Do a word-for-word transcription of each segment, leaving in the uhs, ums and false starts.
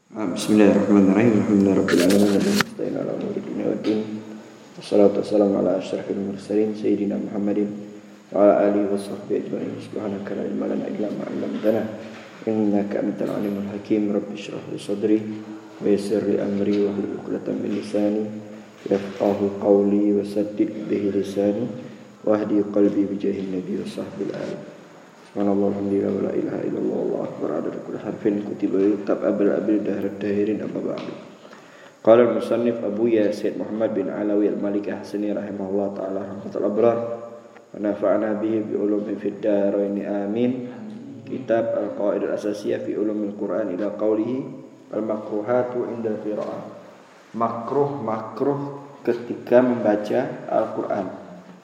Bismillahirrahmanirrahim. Alhamdulillahirabbil alamin wa ala umuri dunya waddin. Wassalatu wassalamu ala asyrafil mursalin sayyidina Muhammadin wa ala alihi washabbihi ajma'in. Subhanaka la ilma lana illa ma 'allamtana innaka antal alimul hakim. Rabbi shrah li sadri wa yassir li amri wa hlul 'uqdatam min lisani yafqahu qawli wa saddid bihi lisani wahdi qalbi bi jahi nabi wa sahbil ali. Subhanallah alhamdulillah wa la ilaha illallah wallahu akbar adada kulli harfin kutiba yutab abil abil dahrat dahirin amma ba'du. Qala al-musannif Abu Yasid Muhammad bin Alawi al-Maliki Hasani rahimahullah ta'ala rahmatul abrar wa nafa'ana bihi bi ulumi fid darain amin. Kitab Al-Qawaid al-Asasiyah fi ulumil Quran ila qawlihi al-makruhatu inda qira'ah. Makruh makruh ketika membaca Al-Quran.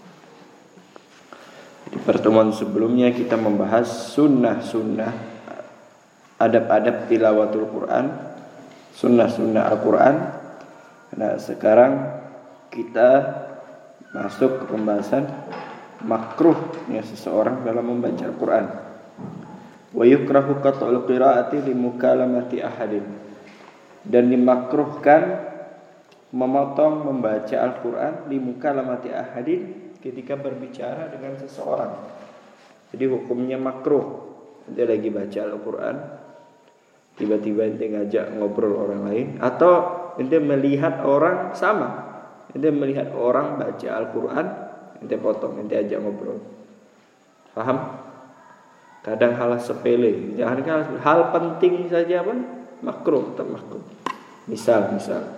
Di pertemuan sebelumnya kita membahas sunnah-sunnah adab-adab tilawatul Quran, sunnah-sunnah Al-Quran. Nah sekarang kita masuk ke pembahasan makruhnya seseorang dalam membaca Al-Quran. Wa yukrahu qat'ul qira'ati li mukalamati ahadin. Dan dimakruhkan memotong membaca Al-Quran li mukalamati ahadin ketika berbicara dengan seseorang. Jadi hukumnya makruh. Dia lagi baca Al-Quran, tiba-tiba ente ngajak ngobrol orang lain, atau ente melihat orang sama, ente melihat orang baca Al-Quran, ente potong, ente ajak ngobrol. Paham? Kadang hal sepele, jangan kan hal penting saja pun makruh, tetap makruh. Misal, misal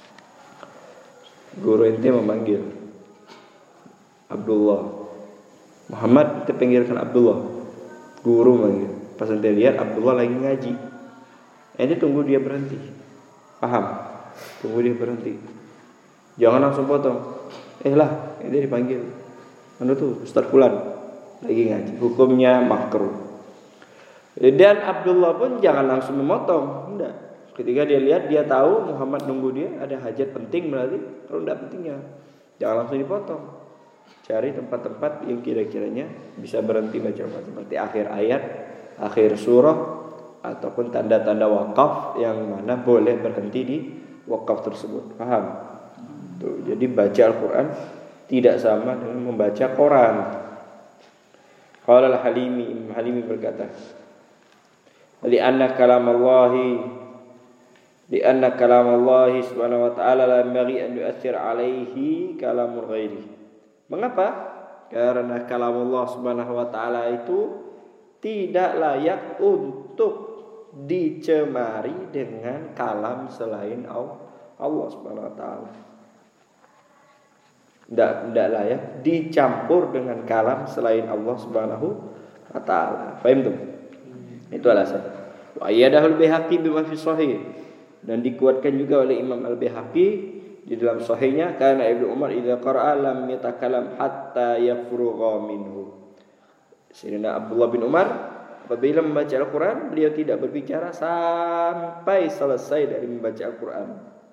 guru ente memanggil Abdullah, Muhammad, kita panggilkan Abdullah. Guru manggil. Pas ente lihat Abdullah lagi ngaji, ente tunggu dia berhenti. Paham? Tunggu dia berhenti. Jangan langsung potong. Eh lah, ente dipanggil. Mana tuh Ustaz Fulan lagi ngaji. Hukumnya makruh. Dan Abdullah pun jangan langsung memotong. Enggak. Ketika dia lihat, dia tahu Muhammad nunggu dia, ada hajat penting berarti. Kalau enggak pentingnya, jangan langsung dipotong. Cari tempat-tempat yang kira-kiranya bisa berhenti baca seperti akhir ayat, akhir surah, ataupun tanda-tanda wakaf yang mana boleh berhenti di wakaf tersebut. Paham? Tuh, jadi baca Al-Quran tidak sama dengan membaca Quran. Qala al-Halimi, Imam Halimi berkata, "Li'anna kalamallahi li'anna kalamallahi subhanahu wa ta'ala la yanbaghi an yu'aththir 'alaihi kalamul ghairi." Mengapa? Karena kalam Allah Subhanahu wa taala itu tidak layak untuk dicemari dengan kalam selain Allah Subhanahu wa taala. Tidak tidak layak dicampur dengan kalam selain Allah Subhanahu wa taala. Paham tuh? Itu alasan. Wa ayyadahu al-Baihaqi bima fi sahih, dan dikuatkan juga oleh Imam Al-Baihaqi di dalam sahihnya, karena Ibnu Umar idza qara'a lam yatakalam hatta yafrugha minhu. Sayyidina Abdullah bin Umar apabila membaca Al-Quran, beliau tidak berbicara sampai selesai dari membaca Al-Quran.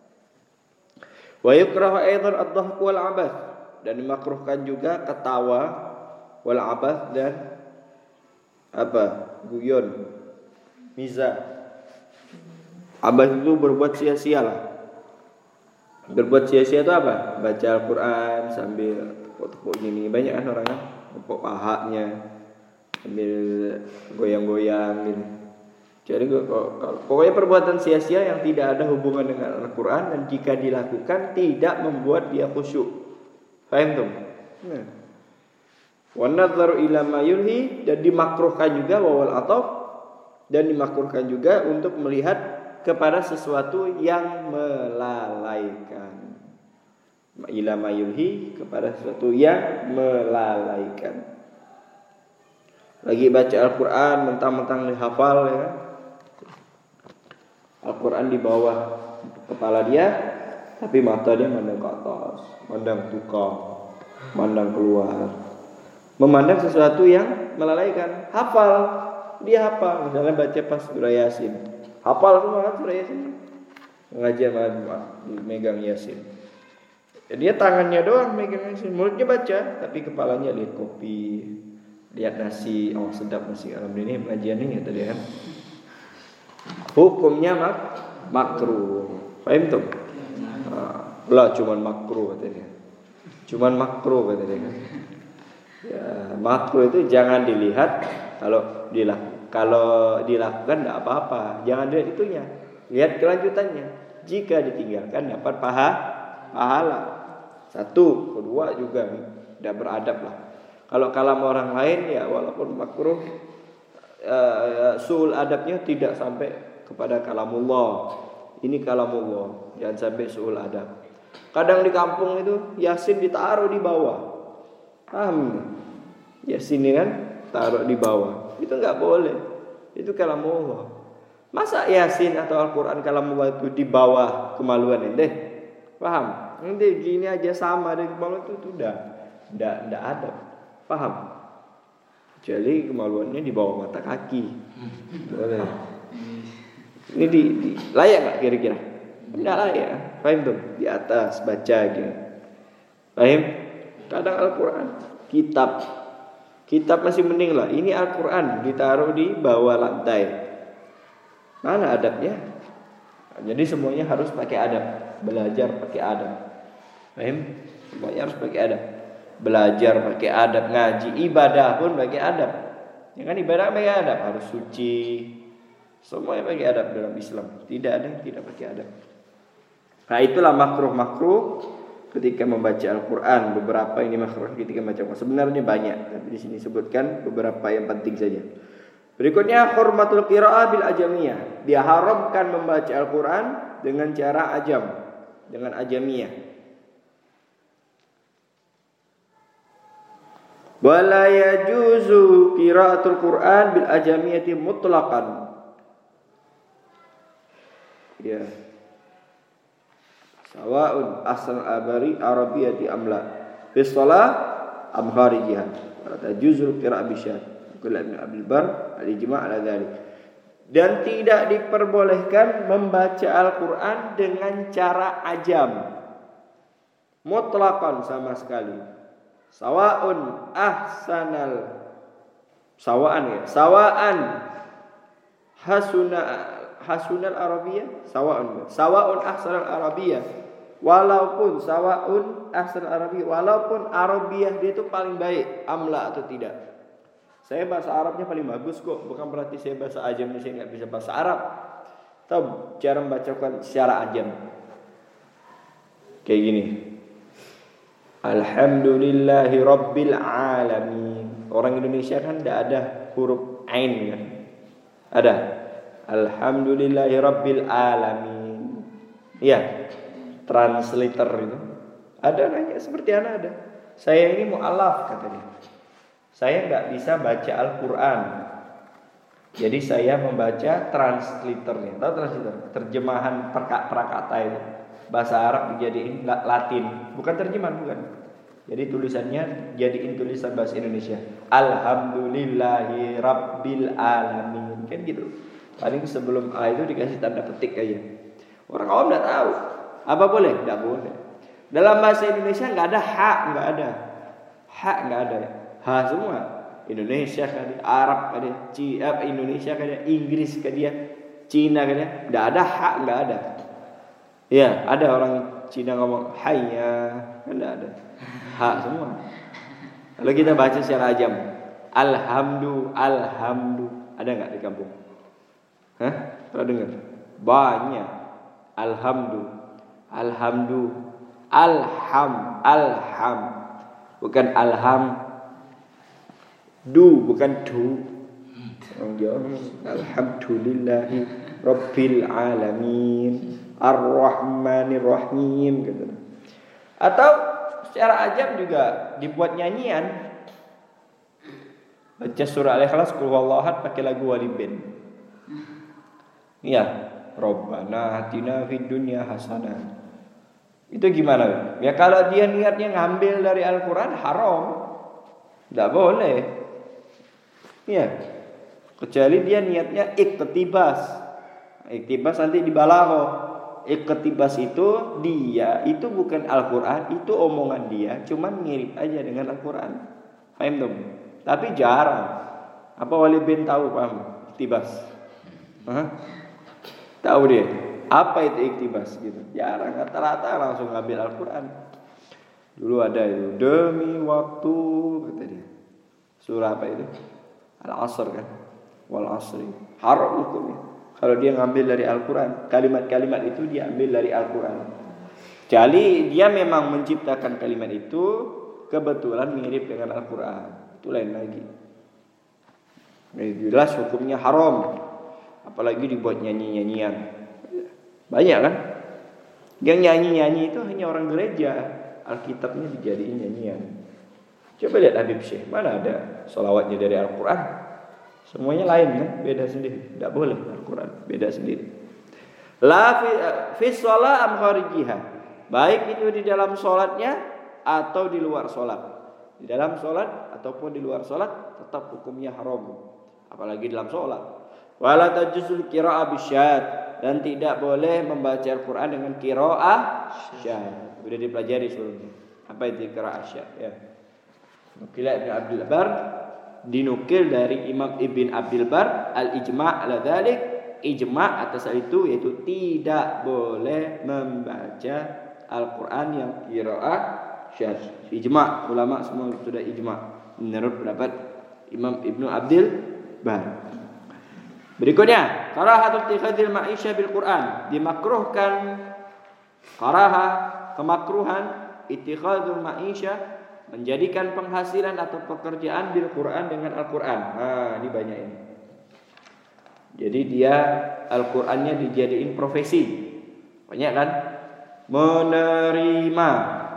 Wa yukrahu aidan ad-dhahku wal 'abath, dan dimakruhkan juga ketawa wal 'abath dan apa? Guyon, mizah. Abath itu berbuat sia-sialah. Berbuat sia-sia itu apa? Baca Al-Quran sambil tepuk-tepuk gini. Banyak kan orangnya tepuk pahanya sambil goyang-goyang gitu. Jadi pokoknya perbuatan sia-sia yang tidak ada hubungan dengan Al-Quran, dan jika dilakukan tidak membuat dia khusyuk. Paham tuh? Nah. Wa nadzaru ila ma yulhi, dan dimakruhkan juga wawal ataf, dan dimakruhkan juga untuk melihat kepada sesuatu yang melalaikan. Ila mayulhi, kepada sesuatu yang melalaikan. Lagi baca Al-Quran mentang-mentang dihafal ya kan? Al-Quran di bawah kepala dia, tapi mata dia mandang ke atas, mandang tukang, mandang keluar, memandang sesuatu yang melalaikan. Hafal, dia hafal. Misalnya baca pas surah Yasin, hafal semua kan surah Yasin. Ngaji sama megang Yasin. Ya, dia tangannya doang megang Yasin, mulutnya baca, tapi kepalanya lihat kopi, lihat nasi. Oh sedap nasi. Alhamdulillah pengajian ini ya tadi kan. Hukumnya mak makruh. Paham tuh? Lah cuman makruh katanya. Cuman makruh katanya. Ya, makruh itu jangan dilihat kalau dilakukan kalau dilakukan tidak apa-apa. Jangan dilihat itunya. Lihat kelanjutannya. Jika ditinggalkan dapat paha pahala. Satu, kedua juga tidak beradab lah. Kalau kalam orang lain ya walaupun makruh uh, suul adabnya tidak sampai kepada kalamullah. Ini kalamullah, jangan sampai suul adab. Kadang di kampung itu Yasin ditaruh di bawah. Paham? Yasin ini kan taruh di bawah. Itu enggak boleh. Itu kalamullah. Masa Yasin atau Al-Qur'an kalamullah itu di bawah kemaluan ente? Paham? Nanti gini aja sama dari bawah itu sudah enggak enggak ada. Paham? Jadi kemaluannya di bawah mata kaki. Boleh. Ini di, di layak enggak kira-kira? Enggak layak. Paham tuh? Di atas baca gitu. Paham? Kadang Al-Qur'an, kitab. Kitab masih mending lah. Ini Al-Qur'an ditaruh di bawah lantai. Mana adabnya? Jadi semuanya harus pakai adab. Belajar pakai adab. Paham? Semuanya harus pakai adab. Belajar pakai adab, ngaji, ibadah pun pakai adab. Ya kan ibadah pakai adab, harus suci. Semuanya pakai adab dalam Islam. Tidak ada yang tidak pakai adab. Nah, itulah makruh-makruh ketika membaca Al-Qur'an. Beberapa ini makruh ketika membaca Al-Qur'an. Sebenarnya banyak, tapi di sini sebutkan beberapa yang penting saja. Berikutnya hurmatul qiraah bil ajamiyah. Diharamkan membaca Al-Qur'an dengan cara ajam, dengan ajamiyah. Wala yajuzu qiraatul Qur'an bil ajamiyati mutlaqan. Ya. Sawa'un asal abari arabiyati amla. Fi shalah am kharijah. Wala tajuzul qira'ah bisyad. Qala Ibnu Abdul Bar al-ijma' ala dzalik. Dan tidak diperbolehkan membaca Al-Qur'an dengan cara ajam. Mutlaqan sama sekali. Sawa'un ahsanal sawa'an ya sawa'an hasuna hasunal arabiyah sawa'un sawa'un ahsanal arabiyah walaupun sawa'un ahsanal arabiyah walaupun arabiyah dia itu paling baik amla atau tidak. Saya bahasa Arabnya paling bagus kok, bukan berarti saya bahasa ajamnya saya enggak bisa bahasa Arab. Tahu cara membacakan secara ajam kayak gini. Alhamdulillahi Rabbil Alamin. Orang Indonesia kan tidak ada huruf ain kan? Ada. Alhamdulillahi Rabbil Alamin. Iya. Translator itu. Ada nanya seperti anak ada. Saya ini mu'alaf katanya. Saya nggak bisa baca Al-Quran. Jadi saya membaca translatornya. Tahu translator? Terjemahan prakata itu. Bahasa Arab dijadiin Latin, bukan terjemahan bukan. Jadi tulisannya jadiin tulisan bahasa Indonesia. Alhamdulillahi Rabbil Alamin. Kan gitu. Paling sebelum A itu dikasih tanda petik aja. Orang awam enggak tahu. Apa boleh? Enggak boleh. Dalam bahasa Indonesia enggak ada ha, enggak ada. Ha enggak ada. Ha semua. Indonesia kan dia, Arab kan dia, Cina, Indonesia kan dia, Inggris kan dia, Cina kan dia. Enggak ada ha, enggak ada. Ya, ada orang Cina ngomong hayya, kan enggak ada. Ha semua. Kalau kita baca secara ajam, alhamdu, alhamdu, ada enggak di kampung? Hah? Pernah dengar? Banyak. Alhamdu, alhamdu, alham, alham. Bukan alham. Du, bukan du. Orang Jawa alhamdulillahi Rabbil Alamin Ar-Rahmanir Rahim gitu. Atau secara ajam juga dibuat nyanyian. Baca surah Al-Ikhlas qul huwallahu ahad pakai lagu Wali Band. Iya, Rabbana atina fid dunya hasanah. Itu gimana? Ya kalau dia niatnya ngambil dari Al-Qur'an haram. Enggak boleh. Iya. Kecuali dia niatnya iktibas. Iktibas nanti di balagha. Iktibas itu dia itu bukan Al-Qur'an, itu omongan dia, cuman mirip aja dengan Al-Qur'an. Paham dong? Tapi jarang. Apa Wali bin tahu paham? Iktibas. Hah? Tahu dia. Apa itu iktibas gitu? Jarang, rata-rata langsung ngambil Al-Quran. Dulu ada itu, demi waktu kata dia. Surah apa itu? Al-Asr kan? Wal asri. Haram hukumnya. Kalau dia ngambil dari Al-Quran, kalimat-kalimat itu dia ambil dari Al-Quran. Jadi dia memang menciptakan kalimat itu kebetulan mirip dengan Al-Quran. Itu lain lagi. Ini jelas hukumnya haram. Apalagi dibuat nyanyi-nyanyian. Banyak kan? Yang nyanyi-nyanyi itu hanya orang gereja. Alkitabnya dijadiin nyanyian. Coba lihat Habib Syekh, mana ada sholawatnya dari Al-Quran? Semuanya lain kan, beda sendiri. Tidak boleh Al-Quran, beda sendiri. La fi, fi sholat am kharijiha. Baik itu di dalam sholatnya atau di luar sholat. Di dalam sholat ataupun di luar sholat tetap hukumnya haram. Apalagi dalam sholat. Wala tajuzul qira'ah bisyad. Dan tidak boleh membaca Al-Quran dengan qira'ah syad. Sudah dipelajari sebelumnya. Apa itu qira'ah syad ya. Nukil Ibn Abdul Bar, dinukil dari Imam Ibn Abdul Bar, al-ijma' ala dzalik, ijma' atas hal itu, yaitu tidak boleh membaca Al-Quran yang qira'ah syadz. Ijma', ulama semua sudah ijma' menurut pendapat Imam Ibn Abdul Bar. Berikutnya, karahatul ittikhadil ma'isha bil Quran, dimakruhkan karaha, kemakruhan ittikhadul ma'isha, menjadikan penghasilan atau pekerjaan bil Quran dengan Al-Quran. Nah, ini banyak ini. Jadi dia Al-Qurannya dijadiin profesi. Banyak kan? Menerima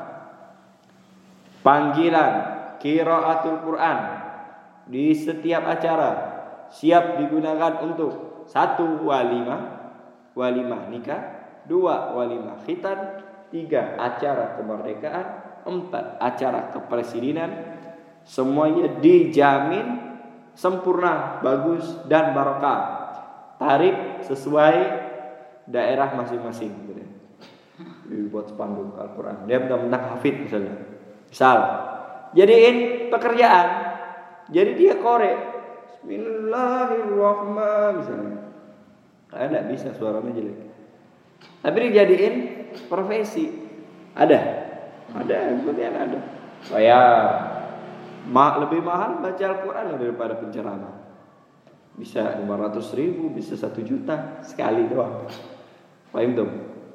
panggilan qiraatul Quran di setiap acara, siap digunakan untuk satu walimah, walimah nikah, dua walimah khitan, tiga acara kemerdekaan, empat acara kepresidenan. Semuanya dijamin sempurna, bagus dan barokah. Tarif sesuai daerah masing-masing. Dibuat spanduk Al-Quran. Dia benar-benar hafid misalnya. Misal, jadiin pekerjaan. Jadi dia korek Bismillahirrahmanirrahim misalnya. Karena tidak bisa, suaranya jelek. Tapi dijadiin profesi. Ada. Ada, kemudian ada. Bayar. Ma- lebih mahal baca Al-Quran daripada penceramah. Bisa lima ratus ribu, bisa satu juta sekali doang. Paham tuh?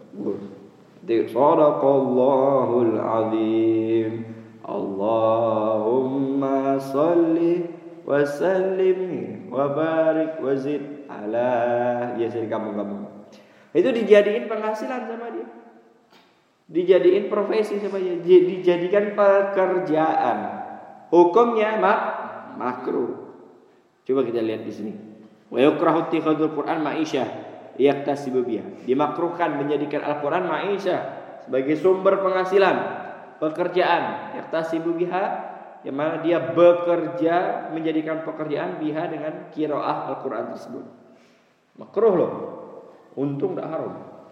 Sadaqallahul azim. Allahumma salli wa sallim wa barik wa zid ala. Ya, dari kampung-kampung. Itu dijadiin penghasilan sama dia. Dijadiin profesi sama dia. Dijadikan pekerjaan. Hukumnya mak makruh. Coba kita lihat di sini. Wa yukrahu ittikhadul Qur'an ma'isyah yaktasibu biha. Dimakruhkan menjadikan Al-Qur'an ma'isyah sebagai sumber penghasilan, pekerjaan. Yaktasibu biha, yang mana dia bekerja, menjadikan pekerjaan biha dengan qiraah Al-Qur'an tersebut. Makruh loh. Untung tidak haram.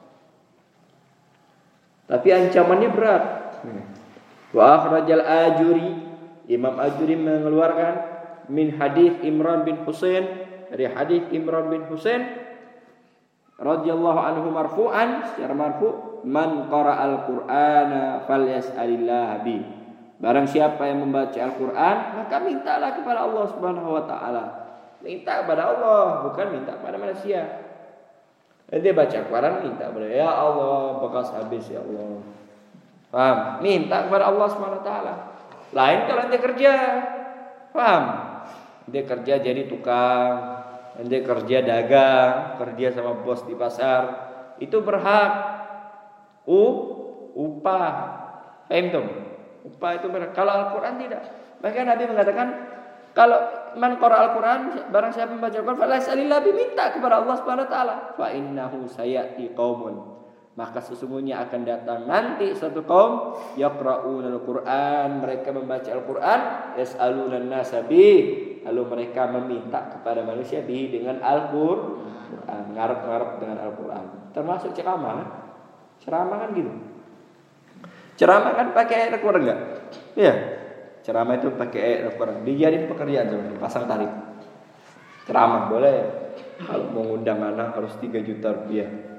Tapi ancamannya berat. Wa akhrajal Ajuri, Imam Ajuri mengeluarkan min hadis Imran bin Husain, dari hadis Imran bin Husain radhiyallahu anhu marfu'an, secara marfu', man qara'al Qur'ana falyas'alillah bi. Barang siapa yang membaca Al-Qur'an, maka mintalah kepada Allah Subhanahu wa taala. Minta kepada Allah, bukan minta kepada manusia. Dia baca Al-Quran, minta kepada ya Allah, bekas habis ya Allah. Paham? Minta kepada Allah subhanahu wa taala. Lain kalau dia kerja. Paham? Dia kerja jadi tukang, dia kerja dagang, kerja sama bos di pasar, itu berhak u upah. Paham tuh? Upah itu berhak. Kalau Al-Quran tidak. Bahkan Nabi mengatakan, kalau man qara Al-Quran, barang siapa membaca Al-Quran, falyas'alillah, minta kepada Allah Subhanahu wa taala. Fa innahu sayati qaumun, maka sesungguhnya akan datang nanti satu kaum yaqra'una Al-Quran, mereka membaca Al-Quran, yas'aluna an-nasa bih, lalu mereka meminta kepada manusia bih dengan Al-Quran, ngarep-ngarep dengan Al-Quran. Termasuk ceramah kan? Ceramah kan gitu. Ceramah kan pakai ayat Al-Quran enggak? Iya. Ceramah itu pakai ayat Al-Quran. Dijadiin pekerjaan sebenarnya, pasang tarif. Ceramah boleh. Kalau mau ngundang anak harus tiga juta rupiah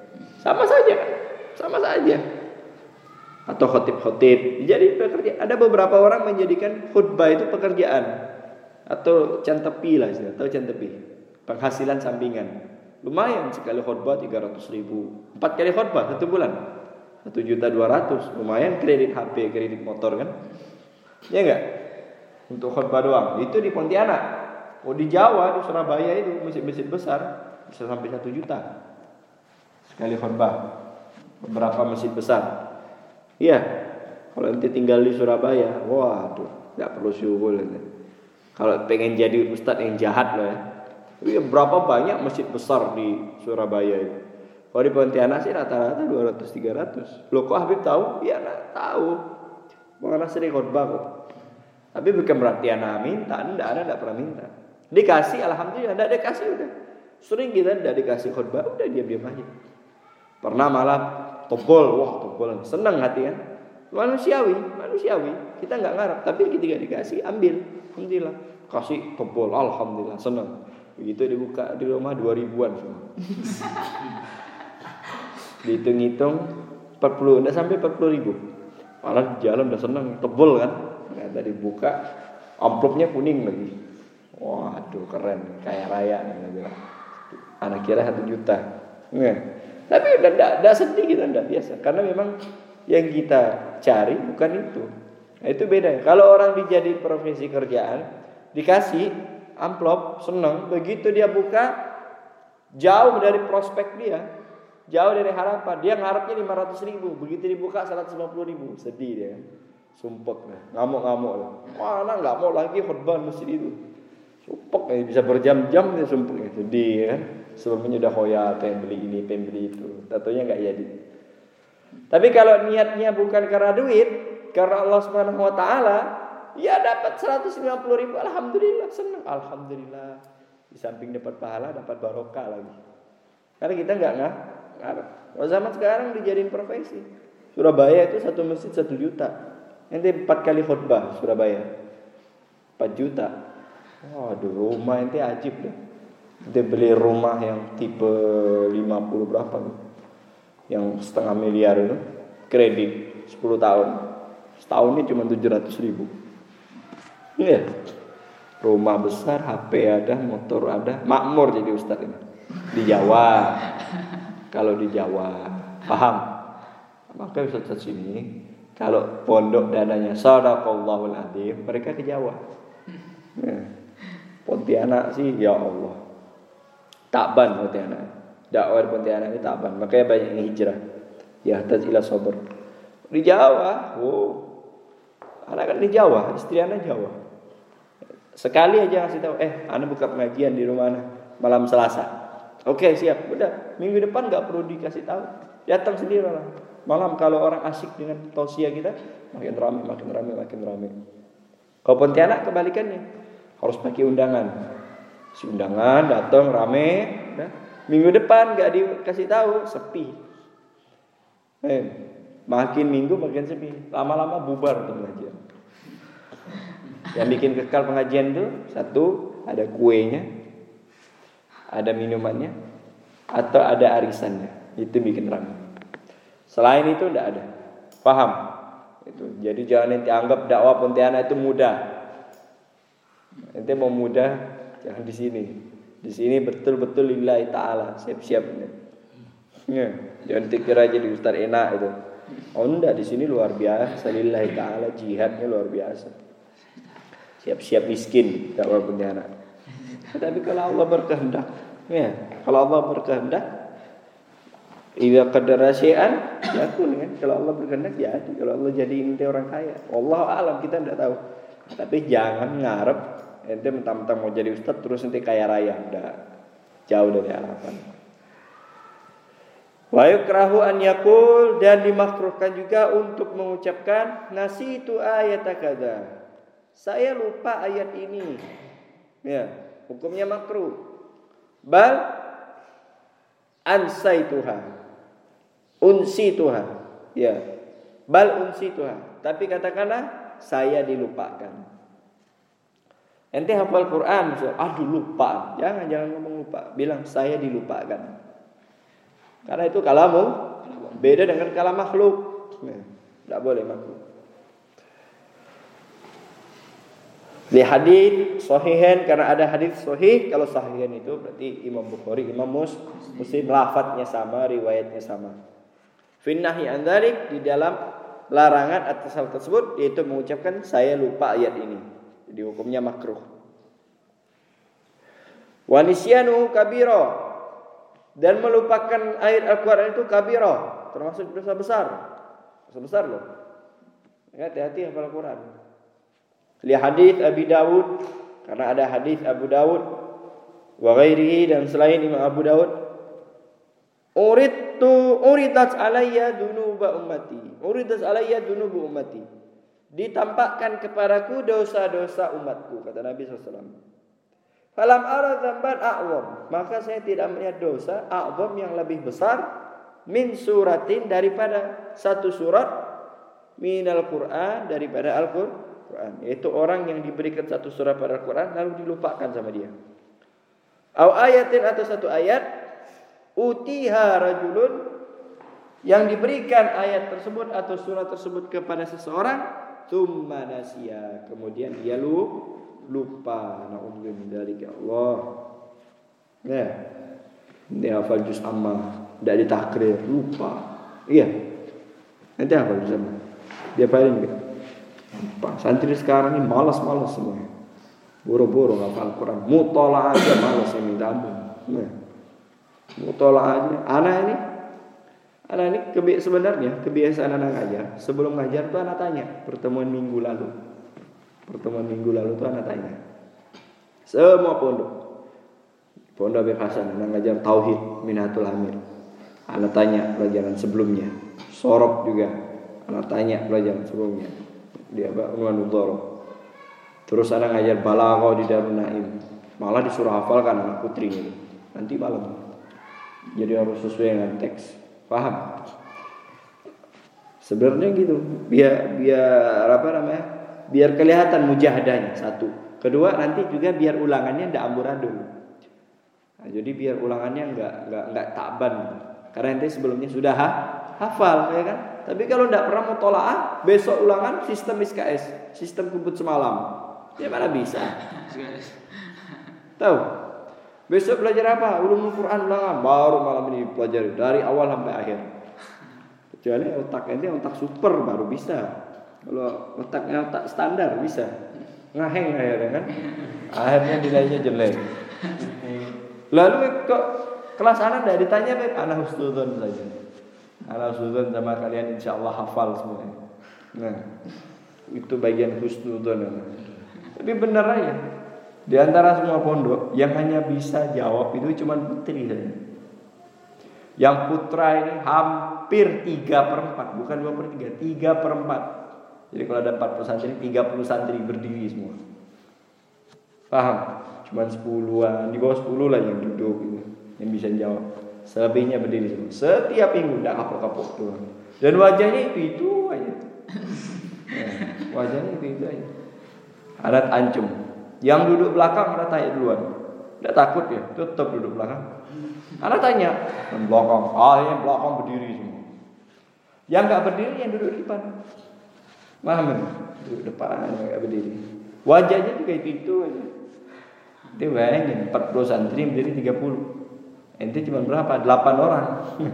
Sama saja kan? Sama saja. Atau khotib-khotib. Jadi pekerja. Ada beberapa orang menjadikan khutbah itu pekerjaan atau cantepi lah, atau cantepi, penghasilan sampingan. Lumayan sekali khutbah tiga ratus ribu, empat kali khutbah satu bulan satu juta dua ratus. Lumayan kredit H P, kredit motor kan? Ya enggak? Untuk khutbah doang. Itu di Pontianak. Oh di Jawa, di Surabaya itu masjid-masjid besar bisa sampai satu juta sekali khutbah. Beberapa masjid besar. Iya. Kalau nanti tinggal di Surabaya, waduh, enggak perlu syuhul ini. Kalau pengen jadi ustadz yang jahat loh ya. Tapi berapa banyak masjid besar di Surabaya itu. Kalau di Pontianak sih rata-rata dua ratus tiga ratus. Loh kok Habib tahu? Ya enggak tahu. Mengenai sering khutbah kok. Tapi bukan berarti anak minta, enggak, anak enggak pernah minta. Dikasih alhamdulillah, enggak dikasih udah. Sering kita enggak dikasih khutbah, udah diam-diam aja. Pernah malah tobol, wah tobol, senang hati kan. Manusiawi, manusiawi. Kita enggak ngarep, tapi ketika dikasih ambil, alhamdulillah. Kasih tobol, alhamdulillah, senang. Begitu dibuka di rumah dua ribuan semua. Dihitung-hitung empat puluh, enggak sampai empat puluh ribu. Malah di jalan udah senang, tebel kan. Nah, tadi buka amplopnya kuning lagi. Waduh keren, kaya raya nih. Anak kira satu juta. Nah, tapi udah enggak sedih kita, enggak biasa. Karena memang yang kita cari bukan itu. Nah, itu beda. Kalau orang dijadiin profesi kerjaan, dikasih amplop, senang. Begitu dia buka, jauh dari prospek dia, jauh dari harapan. Dia ngarepnya lima ratus ribu, begitu dibuka seratus lima puluh ribu, sedih dia kan. Sumpek lah, ngamuk-ngamuk lah. Wah, anak nggak mau lagi khutbah masjid itu. Sumpek, eh, bisa berjam-jam dia sumpeknya, sedih kan. Sebelumnya udah hoya, pengen beli ini, pengen beli itu. Tentunya nggak jadi. Tapi kalau niatnya bukan karena duit, karena Allah Subhanahu Wa Taala, ya dapat seratus lima puluh ribu, alhamdulillah, senang, alhamdulillah. Di samping dapat pahala, dapat barokah lagi. Karena kita nggak ngarep. Kalau zaman sekarang dijadiin profesi. Surabaya itu satu masjid satu juta. Ente empat kali khutbah Surabaya empat juta. Waduh, rumah ente ajib dah. Ente beli rumah yang tipe lima puluh berapa nih? Yang setengah miliar itu, kredit sepuluh tahun. Setahunnya cuma tujuh ratus ribu. Iya. Rumah besar, H P ada, motor ada, makmur jadi ustaz ini. Di Jawa. Kalau di Jawa, paham? Maka ustaz sini kalau pondok dananya Shadaqallahul Adzim, mereka ke Jawa. Nah, Pontianak sih ya Allah. Takban Pontianak. Dakwah di Pontianak ini takban. Makanya banyak yang hijrah. Ya tajila sabr. Di Jawa, oh. Anak kan di Jawa, istri anak Jawa. Sekali aja ngasih tahu, eh, anak buka pengajian di rumah anak malam Selasa. Oke, siap. Udah, minggu depan enggak perlu dikasih tahu. Datang sendiri lah. Malam kalau orang asik dengan tausiah kita, makin ramai, makin ramai, makin ramai. Kalau Pontianak kebalikannya, harus pakai undangan. Si undangan datang ramai, nah, minggu depan nggak dikasih tahu, sepi. Eh, makin minggu makin sepi, lama-lama bubar tuh pengajian. Yang bikin kekal pengajian tuh satu ada kuenya, ada minumannya, atau ada arisannya, itu bikin ramai. Selain itu tidak ada. Paham? Itu. Jadi jangan nanti anggap dakwah Pontianak itu mudah. Nanti mau mudah jangan di sini. Di sini betul-betul lillahi ta'ala, siap-siap. Ya, jangan dikira jadi ustaz enak itu. Oh enggak, di sini luar biasa lillahi ta'ala, jihadnya luar biasa. Siap-siap miskin dakwah Pontianak. Tapi kalau Allah berkehendak, ya, kalau Allah berkehendak, idza qaddara syai'an yakun kan. Kalau Allah berkehendak jadi. Kalau Allah jadiin ente orang kaya, wallahu alam, kita enggak tahu. Tapi jangan ngarep ente mentang-mentang mau jadi ustaz terus ente kaya raya, udah jauh dari harapan. Wa yukrahu an yaqul, dan dimakruhkan juga untuk mengucapkan nasitu ayat kadza. Saya lupa ayat ini. Ya, hukumnya makruh. Bal ansaituha. Unsi Tuhan, ya, bal unsi Tuhan. Tapi katakanlah saya dilupakan. Ente hafal Quran, so, aduh lupa. Jangan jangan ngomong lupa. Bilang saya dilupakan. Karena itu kalamu beda dengan kalam makhluk. Tidak boleh makhluk. Di hadis sahihain, karena ada hadis sahih. Kalau sahihain itu berarti Imam Bukhari, Imam Muslim, lafadznya sama, riwayatnya sama. Finnahi an dzalik, di dalam larangan atas hal tersebut, yaitu mengucapkan saya lupa ayat ini. Jadi hukumnya makruh. Wa nisyanu kabira, dan melupakan ayat Al-Qur'an itu kabira, termasuk dosa besar. Dosa besar loh. Hati-hati hafal Al-Qur'an. Li hadis Abi Dawud, karena ada hadis Abu Dawud wa ghairihi, dan selain Imam Abu Dawud, uridtu uridat alayya dunuba ummati, uridat alayya dunubu ummati, ditampakkan kepadaku dosa-dosa umatku, kata Nabi sallallahu alaihi wasallam. Falam ara dzamban a'zam, maka saya tidak melihat dosa a'zam yang lebih besar min suratin, daripada satu surat, minal Qur'an, daripada Al-Qur'an, yaitu orang yang diberikan satu surat pada Al-Quran lalu dilupakan sama dia. Au ayatin, atau satu ayat, utiha rajulun, yang diberikan ayat tersebut atau surat tersebut kepada seseorang, tsumma nasiya, kemudian dia lupa. Na'udzubillah min dzalik, ya Allah. Ya. Ini hafal juz amma, tidak ditakrir, lupa. Iya. Nanti hafal juz amma. Dia paling gitu. Pak, santri sekarang ini malas-malas semuanya. Boro-boro ngafal Al-Quran. Mutola'ah aja malas, yang minta ampun. Nah, mutola'ah aja. Anak ini, anak ini kebi- sebenarnya kebiasaan anak ngajar. Sebelum ngajar tuh anak tanya. Pertemuan minggu lalu. Pertemuan minggu lalu tuh anak tanya. Semua pondok. Pondok Habib Hasan, anak ngajar Tauhid Minatul Amir. Anak tanya pelajaran sebelumnya. Sorok juga. Anak tanya pelajaran sebelumnya. Dia Unwanul Dhorob. Terus anak ngajar balaghah di Darun Naim, malah disuruh hafalkan anak putri ini. Nanti malam. Jadi harus sesuai dengan teks. Paham? Sebenarnya gitu. Biar biar apa namanya? Biar kelihatan mujahadahnya, satu. Kedua, nanti juga biar ulangannya enggak amburadul. Nah, jadi biar ulangannya enggak enggak enggak takban. Karena nanti sebelumnya sudah ha, hafal, ya kan? Tapi kalau tidak pernah mutola'ah, besok ulangan sistem S K S, sistem kebut semalam. Ya mana bisa? Tahu? Besok belajar apa? Ulumul Quran ulangan, baru malam ini pelajari dari awal sampai akhir. Kecuali otak ini otak super baru bisa. Kalau otaknya otak standar bisa. Ngaheng akhirnya kan? Akhirnya nilainya jelek. Lalu kok kelas anak tidak ditanya, Beb, anak husnudzon saja. Anak husnudzon sama kalian insya Allah hafal semuanya. Nah, itu bagian husnudzon. Tapi benar aja, di antara semua pondok yang hanya bisa jawab itu cuma putri saja. Yang putra ini hampir tiga per empat, bukan dua per tiga, tiga per empat. Jadi kalau ada empat puluh santri, tiga puluh santri berdiri semua. Paham? Cuma sepuluhan, di bawah sepuluh lah yang duduk gitu, yang bisa jawab. Selebihnya berdiri semua. Setiap minggu tidak kapok-kapok tuh. Dan wajahnya itu itu aja. Ya, wajahnya itu itu aja. Adat ancum. Yang duduk belakang anak tanya duluan. Tidak takut ya, tetap duduk belakang. Anak tanya, yang belakang, ah yang belakang berdiri semua. Yang enggak berdiri yang duduk di depan. Paham kan? Duduk depan yang enggak berdiri. Wajahnya juga itu itu aja. Dia bayangin empat puluh santri berdiri tiga puluh. Ente cuma berapa? delapan orang.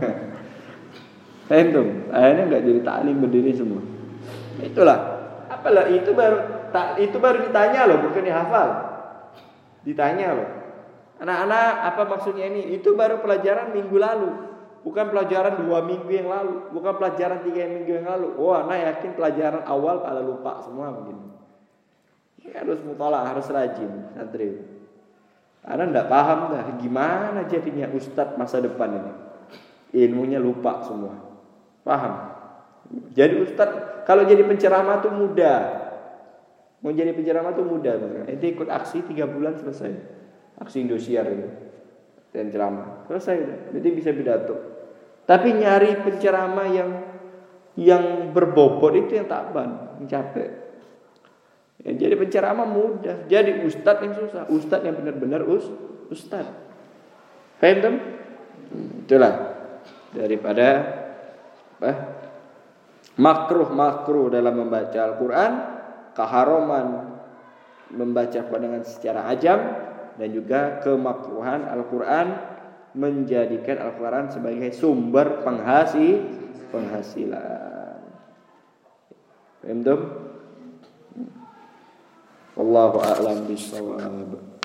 Itu akhirnya enggak jadi taklim berdiri semua. Itulah. Apalah itu baru tak itu baru ditanya loh, bukan dihafal. Ditanya loh. Anak-anak, apa maksudnya ini? Itu baru pelajaran minggu lalu. Bukan pelajaran dua minggu yang lalu, bukan pelajaran tiga minggu yang lalu. Wah, anak yakin pelajaran awal pada lupa semua begini. Harus mutala, harus rajin santri. Anak enggak paham dah gimana jadinya ustadz masa depan ini. Ilmunya lupa semua. Paham? Jadi ustadz kalau jadi penceramah tuh mudah. Mau jadi penceramah tuh mudah. Ente ikut aksi tiga bulan selesai. Aksi Indosiar itu. Dan ceramah. Selesai udah. Jadi bisa pidato. Tapi nyari penceramah yang yang berbobot itu yang takban, yang capek. Ya, jadi penceramah mudah, jadi ustadz yang susah. Ustadz yang benar-benar us, ustadz. Paham? Itulah. daripada apa? Makruh-makruh dalam membaca Al-Qur'an, keharuman membaca dengan secara ajam, dan juga kemakruhan Al-Qur'an menjadikan Al-Qur'an sebagai sumber penghasi penghasilan. Paham? Wallahu a'lam bishawab.